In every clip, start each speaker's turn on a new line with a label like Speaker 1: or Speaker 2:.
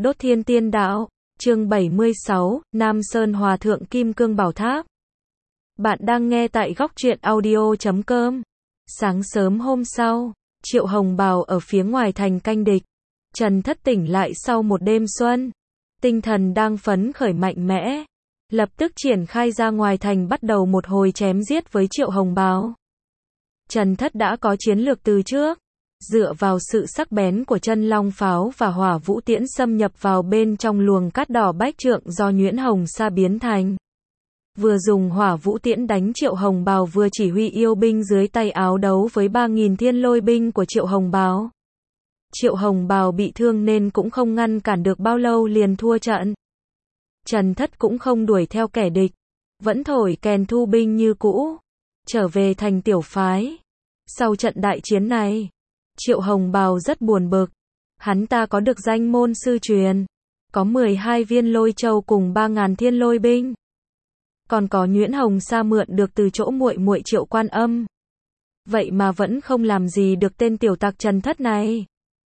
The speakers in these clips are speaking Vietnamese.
Speaker 1: Đốt Thiên Tiên Đạo, chương 76, Nam Sơn Hòa Thượng Kim Cương Bảo Tháp. Bạn đang nghe tại góc truyện audio.com. Sáng sớm hôm sau, Triệu Hồng Bào ở phía ngoài thành canh địch. Trần Thất tỉnh lại sau một đêm xuân. Tinh thần đang phấn khởi mạnh mẽ. Lập tức triển khai ra ngoài thành bắt đầu một hồi chém giết với Triệu Hồng Bào. Trần Thất đã có chiến lược từ trước. Dựa vào sự sắc bén của chân long pháo và hỏa vũ tiễn xâm nhập vào bên trong luồng cát đỏ bách trượng do nhuyễn hồng sa biến thành. Vừa dùng hỏa vũ tiễn đánh Triệu Hồng Bào vừa chỉ huy yêu binh dưới tay áo đấu với 3.000 thiên lôi binh của Triệu Hồng Bào. Triệu Hồng Bào bị thương nên cũng không ngăn cản được bao lâu liền thua trận. Trần Thất cũng không đuổi theo kẻ địch, vẫn thổi kèn thu binh như cũ, trở về thành tiểu phái. Sau trận đại chiến này, Triệu Hồng Bào rất buồn bực. Hắn ta có được danh môn sư truyền, có 12 viên lôi châu cùng 3.000 thiên lôi binh, còn có nhuyễn hồng sa mượn được từ chỗ muội muội Triệu Quan Âm. Vậy mà vẫn không làm gì được tên tiểu tặc Trần Thất này.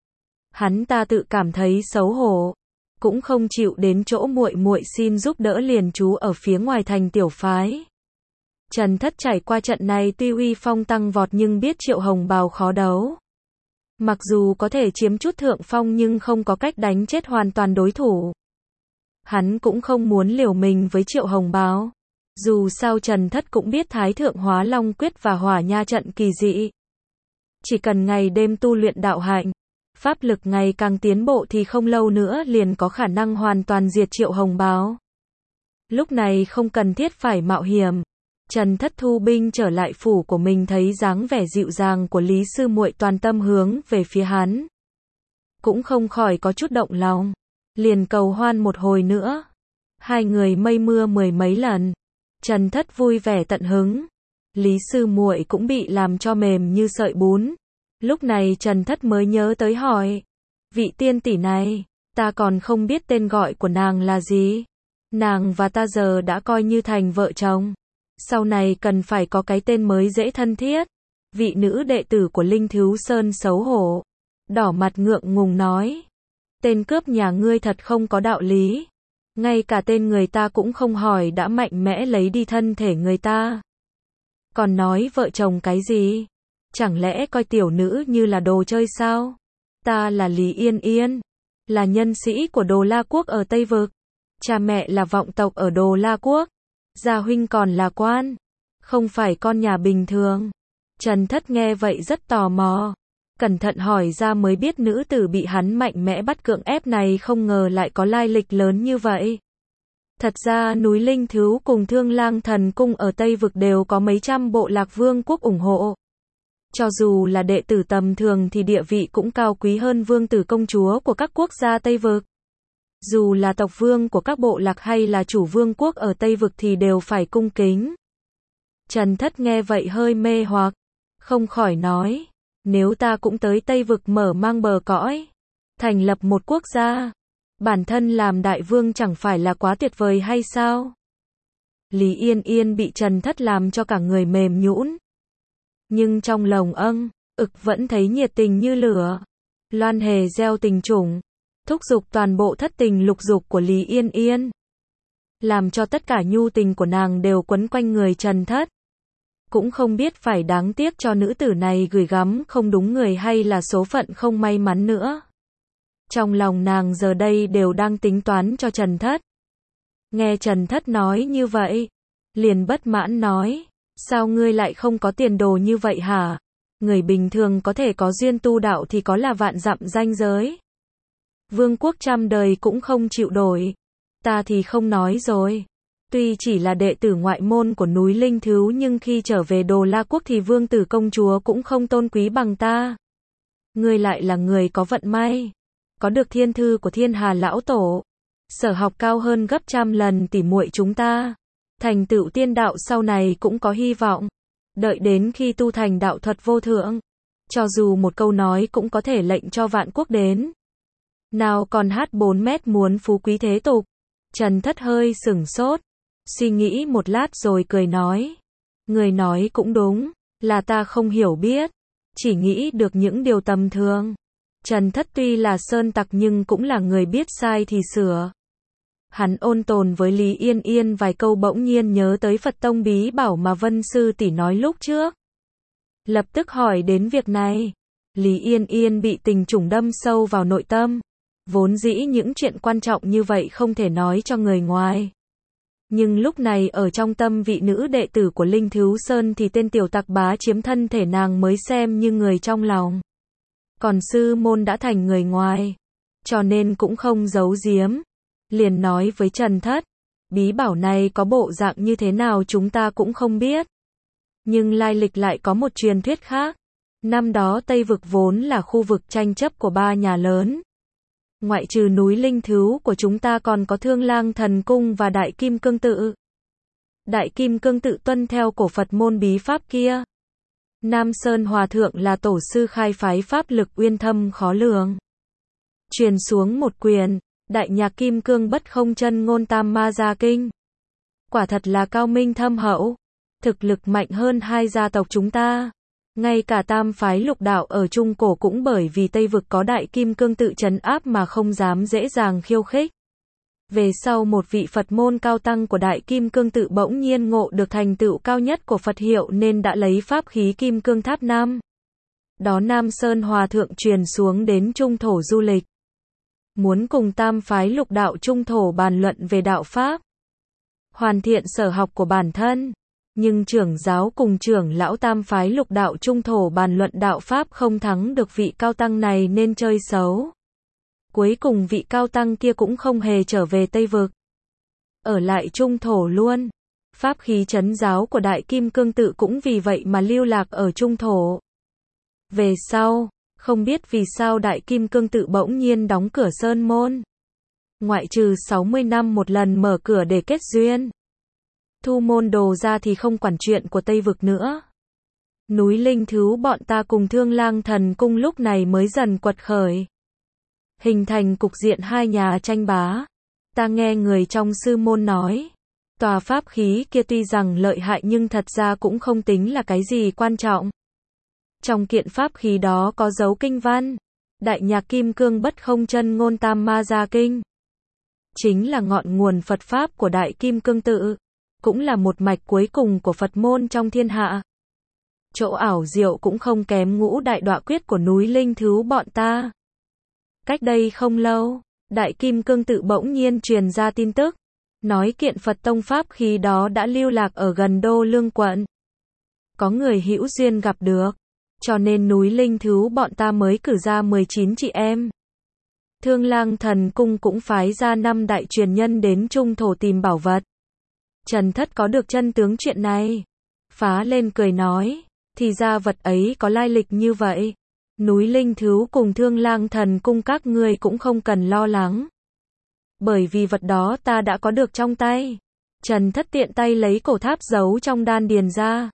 Speaker 1: Hắn ta tự cảm thấy xấu hổ, cũng không chịu đến chỗ muội muội xin giúp đỡ liền trú ở phía ngoài thành tiểu phái. Trần Thất trải qua trận này tuy uy phong tăng vọt nhưng biết Triệu Hồng Bào khó đấu. Mặc dù có thể chiếm chút thượng phong nhưng không có cách đánh chết hoàn toàn đối thủ. Hắn cũng không muốn liều mình với Triệu Hồng Bào. Dù sao Trần Thất cũng biết Thái Thượng Hóa Long Quyết và Hỏa Nha trận kỳ dị. Chỉ cần ngày đêm tu luyện đạo hạnh, pháp lực ngày càng tiến bộ thì không lâu nữa liền có khả năng hoàn toàn diệt Triệu Hồng Bào. Lúc này không cần thiết phải mạo hiểm. Trần Thất thu binh trở lại phủ của mình, thấy dáng vẻ dịu dàng của Lý sư muội toàn tâm hướng về phía hắn, cũng không khỏi có chút động lòng, liền cầu hoan một hồi nữa. Hai người mây mưa mười mấy lần, Trần Thất vui vẻ tận hứng. Lý sư muội cũng bị làm cho mềm như sợi bún. Lúc này Trần Thất mới nhớ tới hỏi, vị tiên tỷ này, ta còn không biết tên gọi của nàng là gì. Nàng và ta giờ đã coi như thành vợ chồng, sau này cần phải có cái tên mới dễ thân thiết. Vị nữ đệ tử của Linh Thứu Sơn xấu hổ, đỏ mặt ngượng ngùng nói, tên cướp nhà ngươi thật không có đạo lý. Ngay cả tên người ta cũng không hỏi đã mạnh mẽ lấy đi thân thể người ta. Còn nói vợ chồng cái gì? Chẳng lẽ coi tiểu nữ như là đồ chơi sao? Ta là Lý Yên Yên, là nhân sĩ của Đồ La Quốc ở Tây Vực. Cha mẹ là vọng tộc ở Đồ La Quốc. Gia huynh còn là quan, không phải con nhà bình thường. Trần Thất nghe vậy rất tò mò, cẩn thận hỏi ra mới biết nữ tử bị hắn mạnh mẽ bắt cưỡng ép này không ngờ lại có lai lịch lớn như vậy. Thật ra núi Linh Thứu cùng Thương Lang Thần Cung ở Tây Vực đều có mấy trăm bộ lạc vương quốc ủng hộ. Cho dù là đệ tử tầm thường thì địa vị cũng cao quý hơn vương tử công chúa của các quốc gia Tây Vực. Dù là tộc vương của các bộ lạc hay là chủ vương quốc ở Tây Vực thì đều phải cung kính. Trần Thất nghe vậy hơi mê hoặc, không khỏi nói, nếu ta cũng tới Tây Vực mở mang bờ cõi, thành lập một quốc gia, bản thân làm đại vương chẳng phải là quá tuyệt vời hay sao? Lý Yên Yên bị Trần Thất làm cho cả người mềm nhũn, nhưng trong lòng vẫn thấy nhiệt tình như lửa. Loan hề gieo tình chủng, thúc giục toàn bộ thất tình lục dục của Lý Yên Yên, làm cho tất cả nhu tình của nàng đều quấn quanh người Trần Thất. Cũng không biết phải đáng tiếc cho nữ tử này gửi gắm không đúng người hay là số phận không may mắn nữa. Trong lòng nàng giờ đây đều đang tính toán cho Trần Thất. Nghe Trần Thất nói như vậy, liền bất mãn nói, sao ngươi lại không có tiền đồ như vậy hả? Người bình thường có thể có duyên tu đạo thì có là vạn dặm ranh giới. Vương quốc trăm đời cũng không chịu đổi. Ta thì không nói rồi. Tuy chỉ là đệ tử ngoại môn của núi Linh Thứu nhưng khi trở về Đồ La Quốc thì vương tử công chúa cũng không tôn quý bằng ta. Ngươi lại là người có vận may, có được thiên thư của Thiên Hà lão tổ, sở học cao hơn gấp trăm lần tỷ muội chúng ta, thành tựu tiên đạo sau này cũng có hy vọng. Đợi đến khi tu thành đạo thuật vô thượng, cho dù một câu nói cũng có thể lệnh cho vạn quốc đến. Nào còn hát 4 mét muốn phú quý thế tục. Trần Thất hơi sửng sốt, suy nghĩ một lát rồi cười nói, người nói cũng đúng, là ta không hiểu biết, chỉ nghĩ được những điều tầm thường. Trần Thất tuy là sơn tặc nhưng cũng là người biết sai thì sửa. Hắn ôn tồn với Lý Yên Yên vài câu bỗng nhiên nhớ tới Phật tông bí bảo mà Vân sư tỷ nói lúc trước. Lập tức hỏi đến việc này. Lý Yên Yên bị tình trùng đâm sâu vào nội tâm. Vốn dĩ những chuyện quan trọng như vậy không thể nói cho người ngoài. Nhưng lúc này ở trong tâm vị nữ đệ tử của Linh Thứu Sơn thì tên tiểu tặc bá chiếm thân thể nàng mới xem như người trong lòng. Còn sư môn đã thành người ngoài. Cho nên cũng không giấu giếm. Liền nói với Trần Thất. Bí bảo này có bộ dạng như thế nào chúng ta cũng không biết. Nhưng lai lịch lại có một truyền thuyết khác. Năm đó Tây Vực vốn là khu vực tranh chấp của ba nhà lớn. Ngoại trừ núi Linh Thứu của chúng ta còn có Thương Lang Thần Cung và Đại Kim Cương Tự. Đại Kim Cương Tự tuân theo cổ Phật môn bí pháp kia. Nam Sơn Hòa Thượng là tổ sư khai phái pháp lực uyên thâm khó lường. Truyền xuống một quyền, Đại Nhạc Kim Cương Bất Không Chân Ngôn Tam Ma Gia Kinh. Quả thật là cao minh thâm hậu. Thực lực mạnh hơn hai gia tộc chúng ta. Ngay cả tam phái lục đạo ở Trung Cổ cũng bởi vì Tây Vực có Đại Kim Cương Tự trấn áp mà không dám dễ dàng khiêu khích. Về sau một vị Phật môn cao tăng của Đại Kim Cương Tự bỗng nhiên ngộ được thành tựu cao nhất của Phật hiệu nên đã lấy pháp khí Kim Cương Tháp Nam. Đó Nam Sơn Hòa Thượng truyền xuống đến Trung Thổ du lịch. Muốn cùng tam phái lục đạo Trung Thổ bàn luận về đạo Pháp. Hoàn thiện sở học của bản thân. Nhưng trưởng giáo cùng trưởng lão tam phái lục đạo Trung Thổ bàn luận đạo Pháp không thắng được vị cao tăng này nên chơi xấu. Cuối cùng vị cao tăng kia cũng không hề trở về Tây Vực. Ở lại Trung Thổ luôn. Pháp khí trấn giáo của Đại Kim Cương Tự cũng vì vậy mà lưu lạc ở Trung Thổ. Về sau, không biết vì sao Đại Kim Cương Tự bỗng nhiên đóng cửa sơn môn. Ngoại trừ 60 năm một lần mở cửa để kết duyên. Thu môn đồ ra thì không quản chuyện của Tây Vực nữa. Núi Linh Thứu bọn ta cùng Thương Lang Thần Cung lúc này mới dần quật khởi. Hình thành cục diện hai nhà tranh bá. Ta nghe người trong sư môn nói. Tòa pháp khí kia tuy rằng lợi hại nhưng thật ra cũng không tính là cái gì quan trọng. Trong kiện pháp khí đó có dấu kinh văn. Đại Nhạc Kim Cương Bất Không Chân Ngôn Tam Ma Gia Kinh. Chính là ngọn nguồn Phật Pháp của Đại Kim Cương Tự. Cũng là một mạch cuối cùng của Phật môn trong thiên hạ. Chỗ ảo diệu cũng không kém ngũ đại đọa quyết của núi Linh Thứu bọn ta. Cách đây không lâu, Đại Kim Cương Tự bỗng nhiên truyền ra tin tức. Nói kiện Phật tông pháp khí đó đã lưu lạc ở gần Đô Lương quận. Có người hữu duyên gặp được. Cho nên núi Linh Thứu bọn ta mới cử ra 19 chị em. Thương Lang Thần Cung cũng phái ra 5 đại truyền nhân đến Trung Thổ tìm bảo vật. Trần Thất có được chân tướng chuyện này. Phá lên cười nói. Thì ra vật ấy có lai lịch như vậy. Núi Linh Thứu cùng Thương Lang Thần Cung các ngươi cũng không cần lo lắng. Bởi vì vật đó ta đã có được trong tay. Trần Thất tiện tay lấy cổ tháp giấu trong đan điền ra.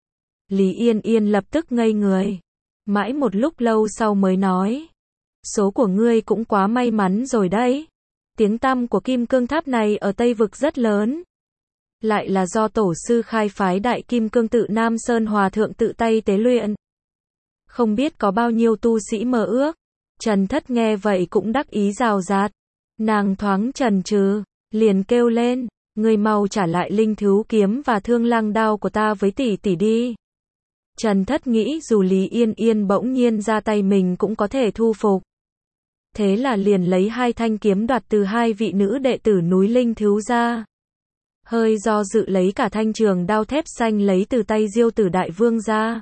Speaker 1: Lý Yên Yên lập tức ngây người. Mãi một lúc lâu sau mới nói. Số của ngươi cũng quá may mắn rồi đấy. Tiếng tăm của Kim Cương Tháp này ở Tây Vực rất lớn. Lại là do tổ sư khai phái Đại Kim Cương Tự Nam Sơn Hòa Thượng tự tay tế luyện. Không biết có bao nhiêu tu sĩ mơ ước. Trần Thất nghe vậy cũng đắc ý rào rạt. Nàng thoáng chần chừ, liền kêu lên. Ngươi mau trả lại Linh Thứu kiếm và Thương Lang đao của ta với tỷ tỷ đi. Trần Thất nghĩ dù Lý Yên Yên bỗng nhiên ra tay mình cũng có thể thu phục. Thế là liền lấy 2 thanh kiếm đoạt từ 2 vị nữ đệ tử núi Linh Thứu ra. Hơi do dự lấy cả thanh trường đao thép xanh lấy từ tay Diêu Tử Đại Vương ra.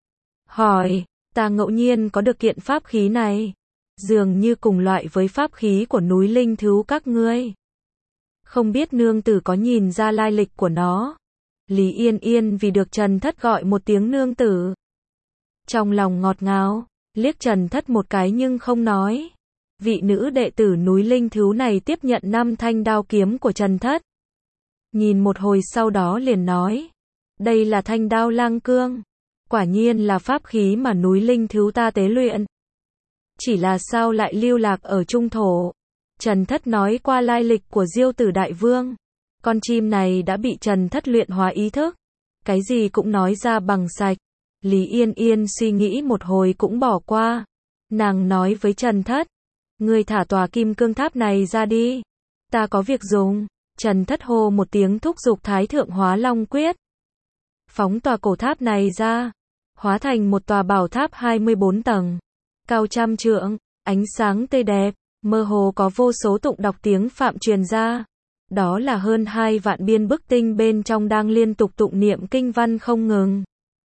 Speaker 1: Hỏi, ta ngẫu nhiên có được kiện pháp khí này. Dường như cùng loại với pháp khí của núi Linh Thứu các ngươi. Không biết nương tử có nhìn ra lai lịch của nó. Lý Yên Yên vì được Trần Thất gọi một tiếng nương tử. Trong lòng ngọt ngào, liếc Trần Thất một cái nhưng không nói. Vị nữ đệ tử núi Linh Thứu này tiếp nhận 5 thanh đao kiếm của Trần Thất. Nhìn một hồi sau đó liền nói. Đây là thanh đao lang cương. Quả nhiên là pháp khí mà núi Linh Thứu ta tế luyện. Chỉ là sao lại lưu lạc ở Trung Thổ. Trần Thất nói qua lai lịch của Diêu Tử Đại Vương. Con chim này đã bị Trần Thất luyện hóa ý thức. Cái gì cũng nói ra bằng sạch. Lý Yên Yên suy nghĩ một hồi cũng bỏ qua. Nàng nói với Trần Thất, ngươi thả tòa kim cương tháp này ra đi. Ta có việc dùng. Trần Thất hô một tiếng thúc giục Thái Thượng Hóa Long Quyết. Phóng tòa cổ tháp này ra. Hóa thành một tòa bảo tháp 24 tầng. Cao trăm trượng, ánh sáng tươi đẹp, mơ hồ có vô số tụng đọc tiếng Phạm truyền ra. Đó là hơn 2 vạn biên bức tinh bên trong đang liên tục tụng niệm kinh văn không ngừng.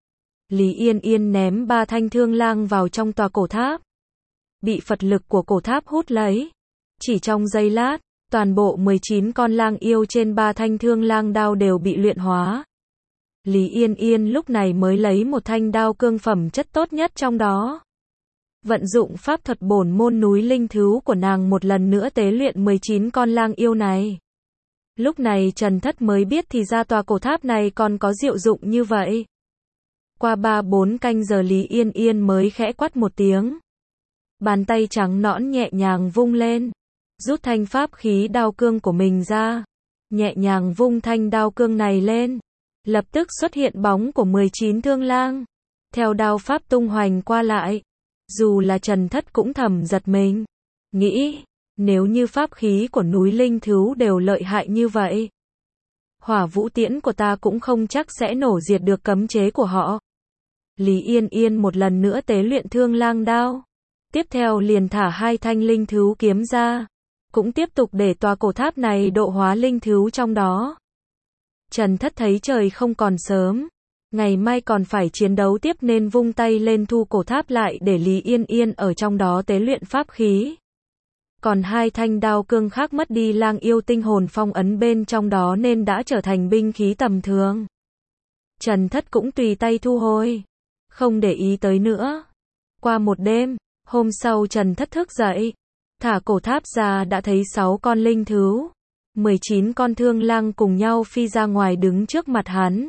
Speaker 1: Lý Yên Yên ném 3 thanh thương lang vào trong tòa cổ tháp. Bị Phật lực của cổ tháp hút lấy. Chỉ trong giây lát, toàn bộ 19 con lang yêu trên 3 thanh thương lang đao đều bị luyện hóa. Lý Yên Yên lúc này mới lấy một thanh đao cương phẩm chất tốt nhất trong đó. Vận dụng pháp thuật bổn môn núi linh thứu của nàng một lần nữa tế luyện 19 con lang yêu này. Lúc này Trần Thất mới biết thì ra tòa cổ tháp này còn có diệu dụng như vậy. Qua 3-4 canh giờ Lý Yên Yên mới khẽ quát một tiếng. Bàn tay trắng nõn nhẹ nhàng vung lên. Rút thanh pháp khí đao cương của mình ra. Nhẹ nhàng vung thanh đao cương này lên. Lập tức xuất hiện bóng của 19 thương lang. Theo đao pháp tung hoành qua lại. Dù là Trần Thất cũng thầm giật mình. Nghĩ, nếu như pháp khí của núi linh thứu đều lợi hại như vậy. Hỏa vũ tiễn của ta cũng không chắc sẽ nổ diệt được cấm chế của họ. Lý Yên Yên một lần nữa tế luyện thương lang đao. Tiếp theo liền thả 2 thanh linh thứu kiếm ra. Cũng tiếp tục để tòa cổ tháp này độ hóa linh thứu trong đó. Trần Thất thấy trời không còn sớm. Ngày mai còn phải chiến đấu tiếp nên vung tay lên thu cổ tháp lại để Lý Yên Yên ở trong đó tế luyện pháp khí. Còn 2 thanh đao cương khác mất đi lang yêu tinh hồn phong ấn bên trong đó nên đã trở thành binh khí tầm thường. Trần Thất cũng tùy tay thu hồi. Không để ý tới nữa. Qua một đêm, hôm sau Trần Thất thức dậy. Thả cổ tháp ra đã thấy 6 con linh thứu. 19 con thương lang cùng nhau phi ra ngoài đứng trước mặt hắn.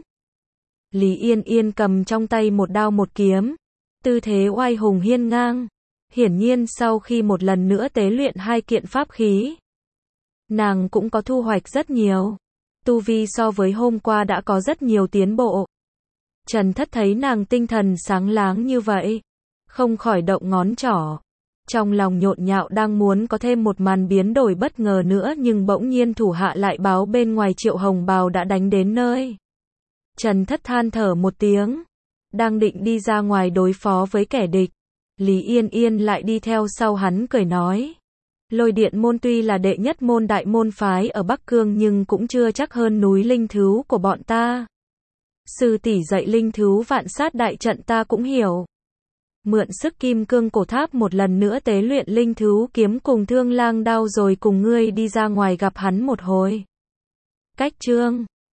Speaker 1: Lý Yên Yên cầm trong tay một đao một kiếm. Tư thế oai hùng hiên ngang. Hiển nhiên sau khi một lần nữa tế luyện 2 kiện pháp khí. Nàng cũng có thu hoạch rất nhiều. Tu vi so với hôm qua đã có rất nhiều tiến bộ. Trần Thất thấy nàng tinh thần sáng láng như vậy. Không khỏi động ngón trỏ. Trong lòng nhộn nhạo đang muốn có thêm một màn biến đổi bất ngờ nữa nhưng bỗng nhiên thủ hạ lại báo bên ngoài Triệu Hồng Bào đã đánh đến nơi. Trần Thất than thở một tiếng. Đang định đi ra ngoài đối phó với kẻ địch. Lý Yên Yên lại đi theo sau hắn cười nói. Lôi Điện môn tuy là đệ nhất môn đại môn phái ở Bắc Cương nhưng cũng chưa chắc hơn núi linh thứu của bọn ta. Sư tỷ dạy linh thứu vạn sát đại trận ta cũng hiểu. Mượn sức kim cương cổ tháp một lần nữa tế luyện linh thứu kiếm cùng thương lang đao rồi cùng ngươi đi ra ngoài gặp hắn một hồi. Cách chương